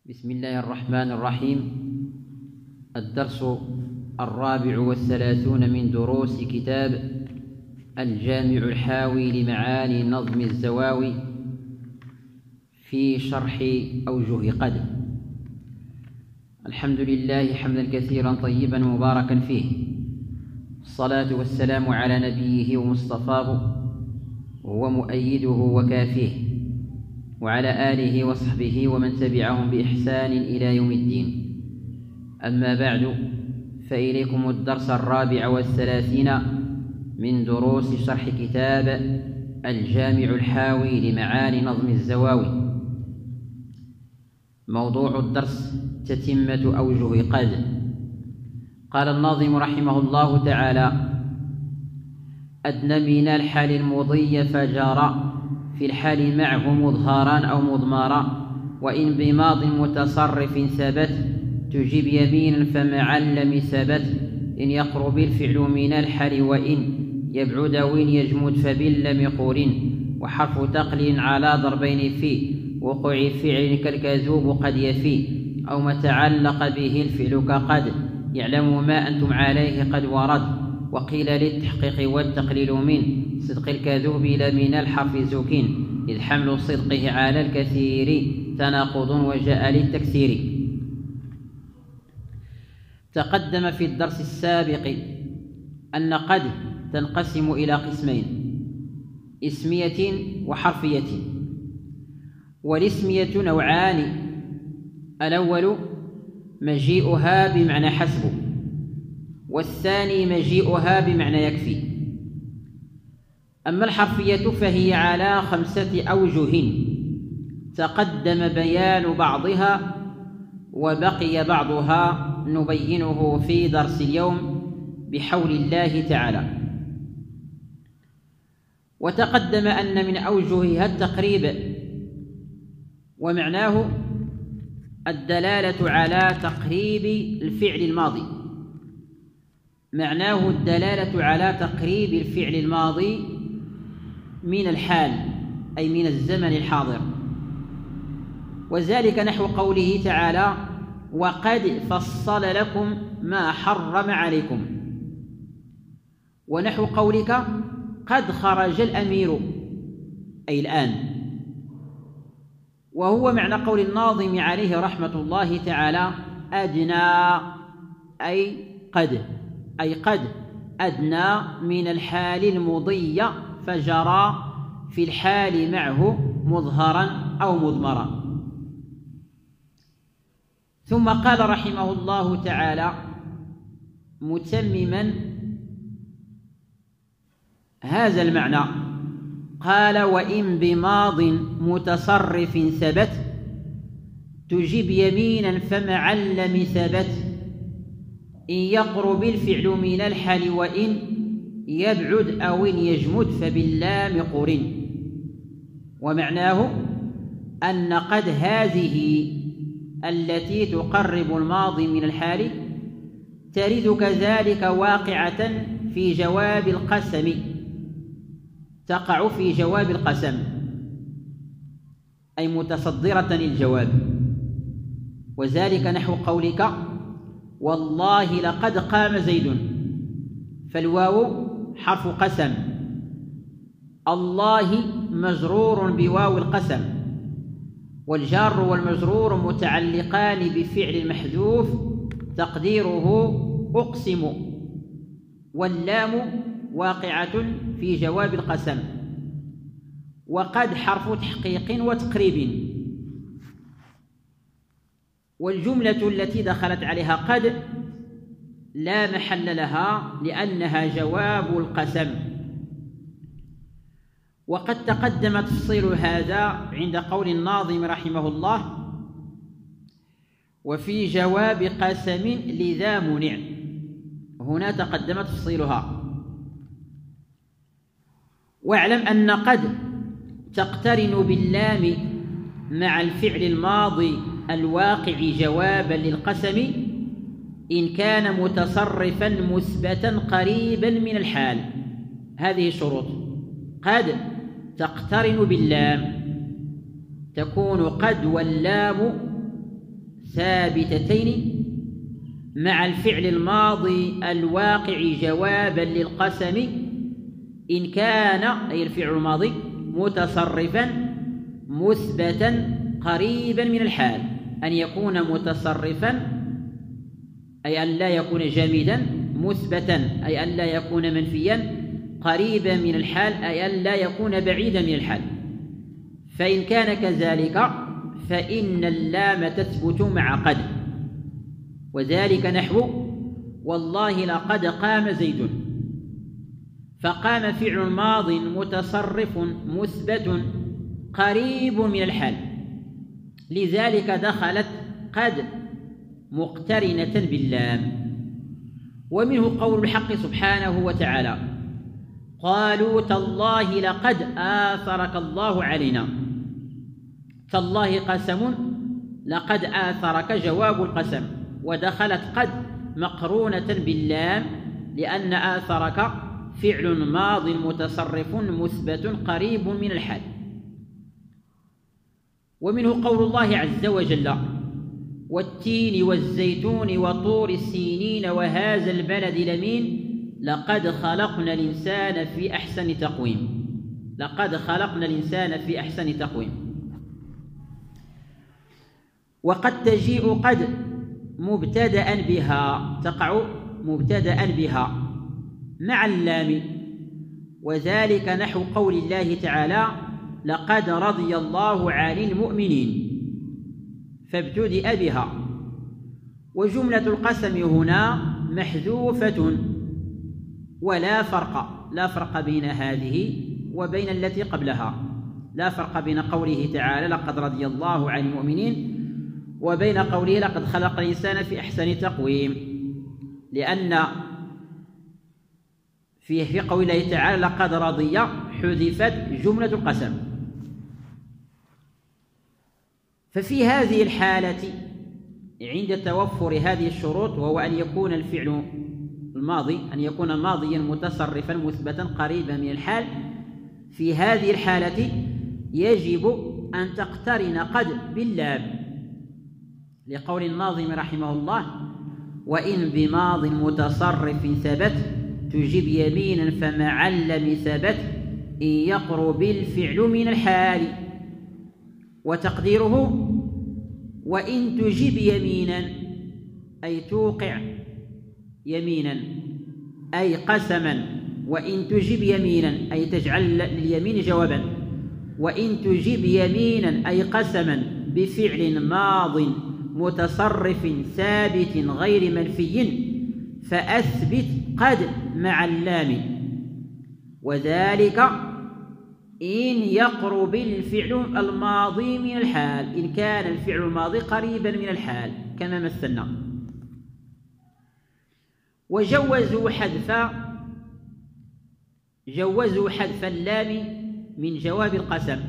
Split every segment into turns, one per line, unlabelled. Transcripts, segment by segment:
بسم الله الرحمن الرحيم. الدرس 34 من دروس كتاب الجامع الحاوي لمعاني نظم الزواوي في شرح أوجه قدر. الحمد لله حمدا كثيرا طيبا مباركا فيه، الصلاة والسلام على نبيه ومصطفاه وهو مؤيده وكافيه، وعلى آله وصحبه ومن تبعهم بإحسان إلى يوم الدين. أما بعد، فإليكم الدرس 34 من دروس شرح كتاب الجامع الحاوي لمعاني نظم الزواوي. موضوع الدرس تتمة أوجه قدر. قال الناظم رحمه الله تعالى: أدنى من الحال المضي فجرى في الحال معه مظهرا أو مضمرا، وإن بماض متصرف ثبت تجيب يمينا فمع اللم ثبت، إن يقرب الفعل من الحال وإن يبعد وإن يجمد فباللم قرن، وحرف تقليل على ضربين في وقوع فعل كالكذوب قد يفي، أو ما تعلق به الفعل كقد يعلم ما أنتم عليه قد ورد، وقيل للتحقيق والتقليل من صدق الكذوب لا من الحرف زكين، إذ حمل صدقه على الكثير تناقض وجاء للتكسير. تقدم في الدرس السابق أن قد تنقسم إلى قسمين: اسمية وحرفية. والاسمية نوعان: الأول مجيئها بمعنى حسب، والثاني مجيئها بمعنى يكفي. أما الحرفية فهي على 5 أوجه تقدم بيان بعضها وبقي بعضها نبينه في درس اليوم بحول الله تعالى. وتقدم أن من أوجهها التقريب، ومعناه الدلالة على تقريب الفعل الماضي. معناه الدلالة على تقريب الفعل الماضي من الحال، أي من الزمن الحاضر، وذلك نحو قوله تعالى: وقد فصل لكم ما حرم عليكم، ونحو قولك: قد خرج الأمير، أي الآن. وهو معنى قول الناظم عليه رحمة الله تعالى: أدنى، أي قد أدنى من الحال المضي فجرى في الحال معه مظهرا أو مضمرا. ثم قال رحمه الله تعالى متمما هذا المعنى، قال: وإن بماض متصرف ثبت تجيب يمينا فمع اللم ثبت، إن يقرب الفعل من الحال وإن يبعد أو إن يجمد فباللام قرن. ومعناه أن قد هذه التي تقرب الماضي من الحال ترد كذلك واقعة في جواب القسم، تقع في جواب القسم، أي متصدرة للجواب. وذلك نحو قولك: والله لقد قام زيد، فالواو حرف قسم، الله مجرور بواو القسم، والجار والمجرور متعلقان بفعل محذوف تقديره أقسم، واللام واقعة في جواب القسم. وقد حرف تحقيق وتقريب. والجملة التي دخلت عليها قد لا محل لها لأنها جواب القسم. وقد تقدم تفصيل هذا عند قول الناظم رحمه الله: وفي جواب قسم لذا منع. هنا تقدم تفصيلها. واعلم أن قد تقترن باللام مع الفعل الماضي الواقع جوابا للقسم إن كان متصرفا مثبتا قريبا من الحال. هذه شروط: قد تقترن باللام، تكون قد واللام ثابتتين مع الفعل الماضي الواقع جوابا للقسم إن كان أي الفعل الماضي متصرفا مثبتا قريبا من الحال. أن يكون متصرفا أي أن لا يكون جامدا، مثبتا أي أن لا يكون منفيا، قريبا من الحال أي أن لا يكون بعيدا من الحال. فإن كان كذلك فإن اللام تثبت مع قد، وذلك نحو والله لقد قام زيد، فقام فعل ماض متصرف مثبت قريب من الحال، لذلك دخلت قد مقترنة باللام. ومنه قول الحق سبحانه وتعالى قالوا تالله لقد آثرك الله علينا. تالله قسم، لقد آثرك جواب القسم، ودخلت قد مقرونة باللام لأن آثرك فعل ماض متصرف مثبت قريب من الحال. ومنه قول الله عز وجل والتين والزيتون وطور السينين وهذا البلد الأمين لقد خلقنا الإنسان في أحسن تقويم. لقد خلقنا الإنسان في أحسن تقويم. وقد تجيء قد مبتدأ بها، تقع مبتدأ بها مع اللام، وذلك نحو قول الله تعالى لقد رضي الله عن المؤمنين، فابتدأ بها. وجملة القسم هنا محذوفة ولا فرق بين هذه وبين التي قبلها. لا فرق بين قوله تعالى لقد رضي الله عن المؤمنين وبين قوله لقد خلق الإنسان في أحسن تقويم، لأن في قول الله تعالى لقد رضي حذفت جملة القسم. ففي هذه الحالة عند توفر هذه الشروط، وهو أن يكون الفعل الماضي أن يكون ماضيا متصرفا مثبتا قريبا من الحال، في هذه الحالة يجب أن تقترن قد باللام، لقول الناظم رحمه الله وإن بماض متصرف ثبت تجب يمينا فمع اللم ثبت إن يقرب الفعل من الحال. وتقديره وإن تجب يمينا أي توقع يمينا أي قسما، وإن تجب يمينا أي تجعل لليمين جوابا، وإن تجب يمينا أي قسما بفعل ماض متصرف ثابت غير منفي فأثبت قد مع اللام، وذلك إن يقرب الفعل الماضي من الحال، إن كان الفعل الماضي قريبا من الحال كما مثلنا. وجوزوا حذف اللام من جواب القسم.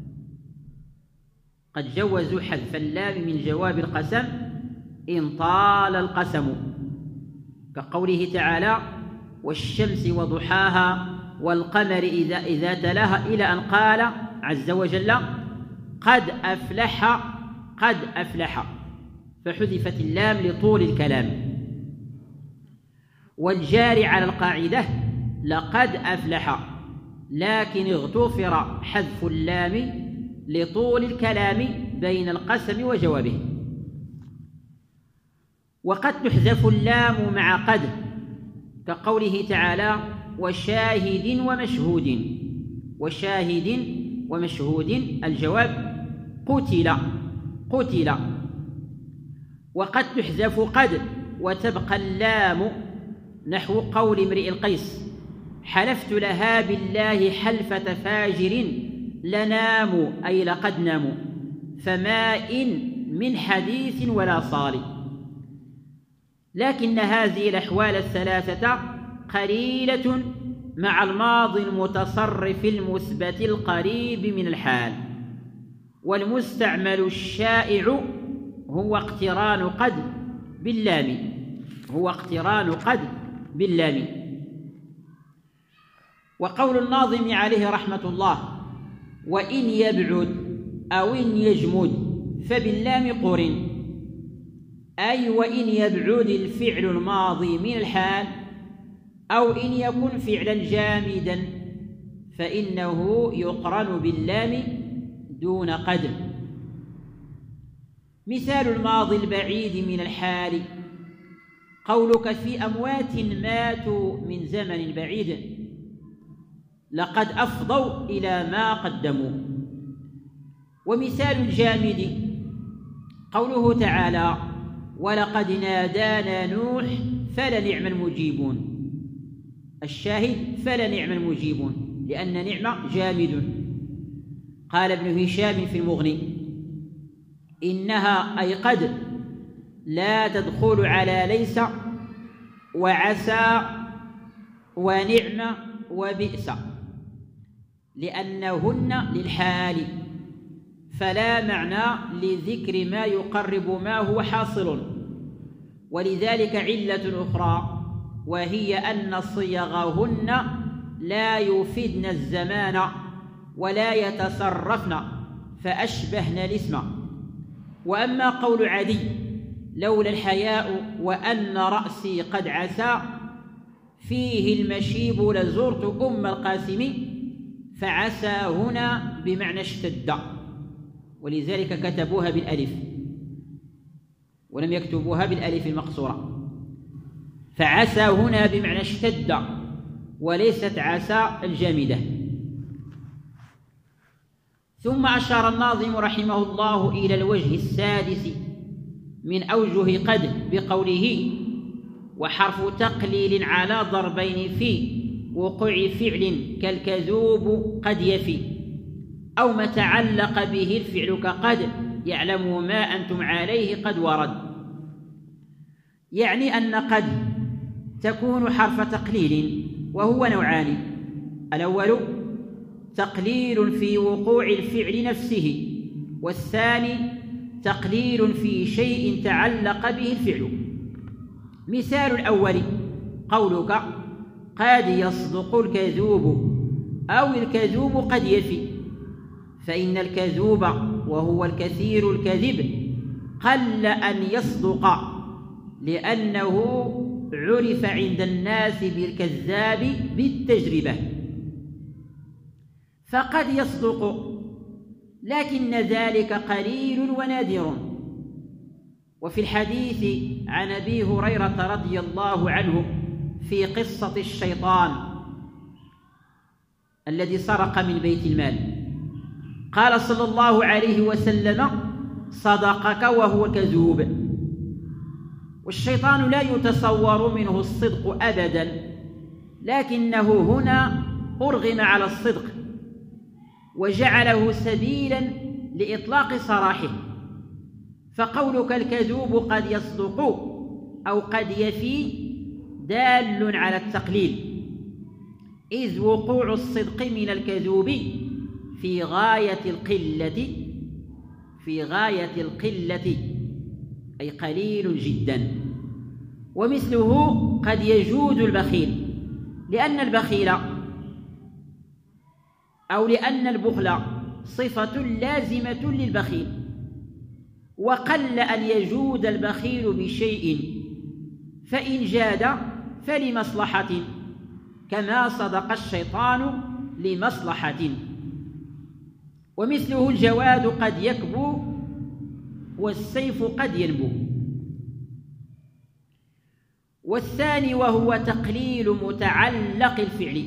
قد جوزوا حذف اللام من جواب القسم إن طال القسم، كقوله تعالى والشمس وضحاها والقمر إذا تلاها، إلى أن قال عز وجل قد أفلح، فحذفت اللام لطول الكلام. والجاري على القاعدة لقد أفلح، لكن اغتفر حذف اللام لطول الكلام بين القسم وجوابه. وقد تحذف اللام مع قد، كقوله تعالى وشاهد ومشهود الجواب قتل. وقد تحذف قد وتبقى اللام نحو قول امرئ القيس حلفت لها بالله حلفة فاجر لنام أي لقد ناموا فما إن من حديث ولا صال. لكن هذه الأحوال الثلاثة قليلة مع الماضي المتصرف المثبت القريب من الحال. والمستعمل الشائع هو اقتران قد باللام. وقول الناظم عليه رحمة الله وإن يبعد أو إن يجمد فباللام قرن، أي وإن يبعد الفعل الماضي من الحال أو إن يكن فعلا جامدا فإنه يقرن باللام دون قد. مثال الماضي البعيد من الحال قولك في أموات ماتوا من زمن بعيد لقد أفضوا إلى ما قدموا. ومثال الجامد قوله تعالى ولقد نادانا نوح فلنعم المجيبون. الشاهد فلنعم المجيبون لأن نعمة جامد. قال ابن هشام في المغني إنها أي قد لا تدخل على ليس وعسى ونعم وبئس لأنهن للحال فلا معنى لذكر ما يقرب ما هو حاصل. ولذلك علة أخرى وهي أن صيغهن لا يفيدن الزمان ولا يتصرفن فأشبهن الاسم. وأما قول عدي لولا الحياء وأن رأسي قد عسى فيه المشيب لزرت أم القاسم فعسى هنا بمعنى اشتد، ولذلك كتبوها بالألف ولم يكتبوها بالألف المقصورة. فعسى هنا بمعنى اشتد وليست عسى الجامدة. ثم أشار الناظم رحمه الله إلى الوجه السادس من أوجه قد بقوله وحرف تقليل على ضربين في وقوع فعل كالكذوب قد يفي أو ما تعلق به الفعل كقد يعلم ما أنتم عليه قد ورد. يعني أن قد تكون حرف تقليل وهو نوعان: الأول تقليل في وقوع الفعل نفسه، والثاني تقليل في شيء تعلق به الفعل. مثال الأول قولك قد يصدق الكذوب أو الكذوب قد يفي، فإن الكذوب وهو الكثير الكذب قل أن يصدق لأنه عرف عند الناس بالكذاب بالتجربة، فقد يصدق لكن ذلك قليل ونادر. وفي الحديث عن أبي هريرة رضي الله عنه في قصة الشيطان الذي سرق من بيت المال قال صلى الله عليه وسلم صدقك وهو كذوب. والشيطان لا يتصور منه الصدق أبدا، لكنه هنا أرغم على الصدق وجعله سبيلا لإطلاق سراحه. فقولك الكذوب قد يصدق أو قد يفي دال على التقليل، إذ وقوع الصدق من الكذوب في غاية القلة أي قليل جدا. ومثله قد يجود البخيل لأن البخل صفة لازمة للبخيل، وقل أن يجود البخيل بشيء، فإن جاد فلمصلحة كما صدق الشيطان لمصلحة. ومثله الجواد قد يكبو والسيف قد ينبو. والثاني وهو تقليل متعلق الفعل،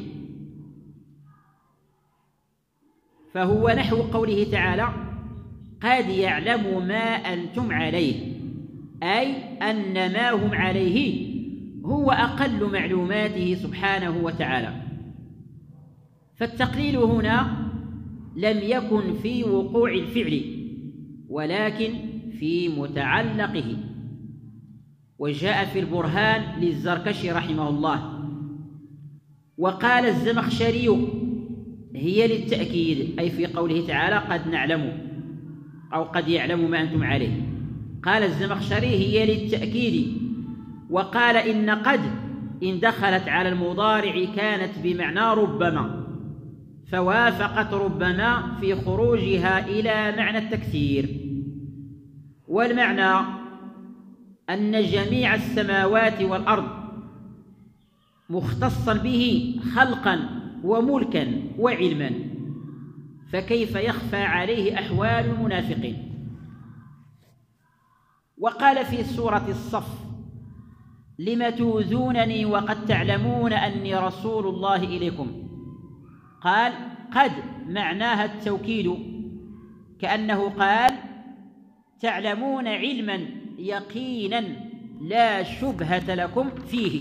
فهو نحو قوله تعالى قد يعلم ما أنتم عليه، أي أن ما هم عليه هو أقل معلوماته سبحانه وتعالى. فالتقليل هنا لم يكن في وقوع الفعل ولكن في متعلقه. وجاء في البرهان للزركشي رحمه الله وقال الزمخشري هي للتأكيد، أي في قوله تعالى قد نعلم أو قد يعلم ما أنتم عليه. قال الزمخشري هي للتأكيد، وقال إن قد إن دخلت على المضارع كانت بمعنى ربما، فوافقت ربما في خروجها إلى معنى التكثير. والمعنى أن جميع السماوات والأرض مختصا به خلقا وملكا وعلما، فكيف يخفى عليه أحوال المنافقين؟ وقال في سورة الصف: لم توذونني وقد تعلمون أني رسول الله إليكم. قال قد معناها التوكيد، كأنه قال تعلمون علما يقينا لا شبهة لكم فيه.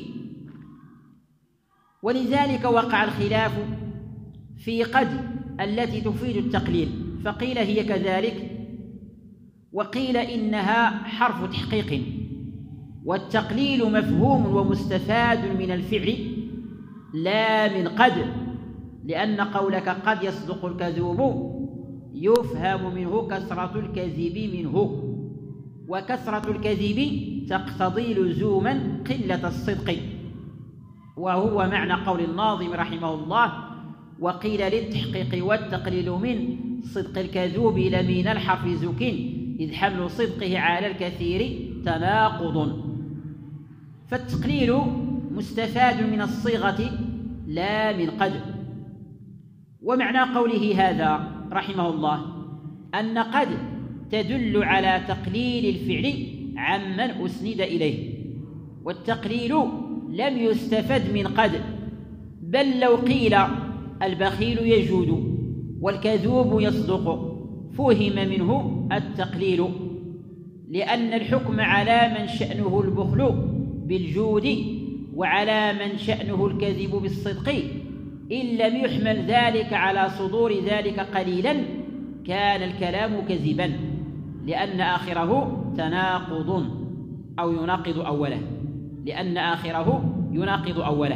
ولذلك وقع الخلاف في قد التي تفيد التقليل، فقيل هي كذلك، وقيل إنها حرف تحقيق، والتقليل مفهوم ومستفاد من الفعل لا من قد، لأن قولك قد يصدق الكذوب يفهم منه كثرة الكذب منه، وكثرة الكذب تقتضي لزوما قلة الصدق، وهو معنى قول الناظم رحمه الله: وقيل للتحقيق والتقليل من صدق الكذوب لمن الحرف زك، إذ حمل صدقه على الكثير تناقض. فالتقليل مستفاد من الصيغة لا من قد. ومعنى قوله هذا رحمه الله أن قد تدل على تقليل الفعل عمن أسند إليه، والتقليل لم يستفد من قد، بل لو قيل البخيل يجود والكذوب يصدق فهم منه التقليل، لأن الحكم على من شأنه البخل بالجود وعلى من شأنه الكذب بالصدق، إن لم يحمل ذلك على صدور ذلك قليلا كان الكلام كذبا، لأن آخره تناقض أو يناقض أوله، لأن آخره يناقض أوله.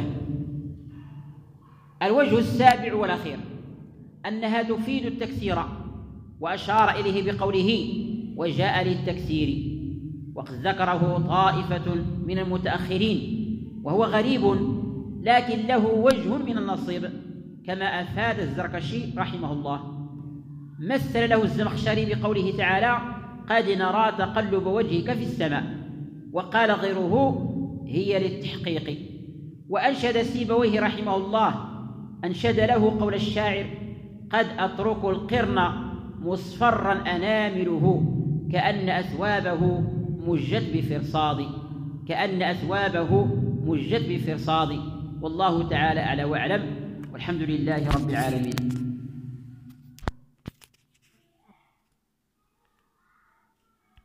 الوجه السابع والأخير أنها تفيد التكسير، وأشار إليه بقوله: وجاء للتكسير، وقد ذكره طائفة من المتأخرين، وهو غريب لكن له وجه من النصيب، كما أفاد الزركشي رحمه الله. مثل له الزمخشري بقوله تعالى: قد نرى تقلب وجهك في السماء، وقال غيره: هي للتحقيق. وأنشد سيبويه رحمه الله، أنشد له قول الشاعر: قد أترك القرن مصفرا أنامله، كأن أثوابه مجت بفرصاد، كأن أثوابه مجت بفرصاد. والله تعالى أعلى وأعلم، والحمد لله رب العالمين.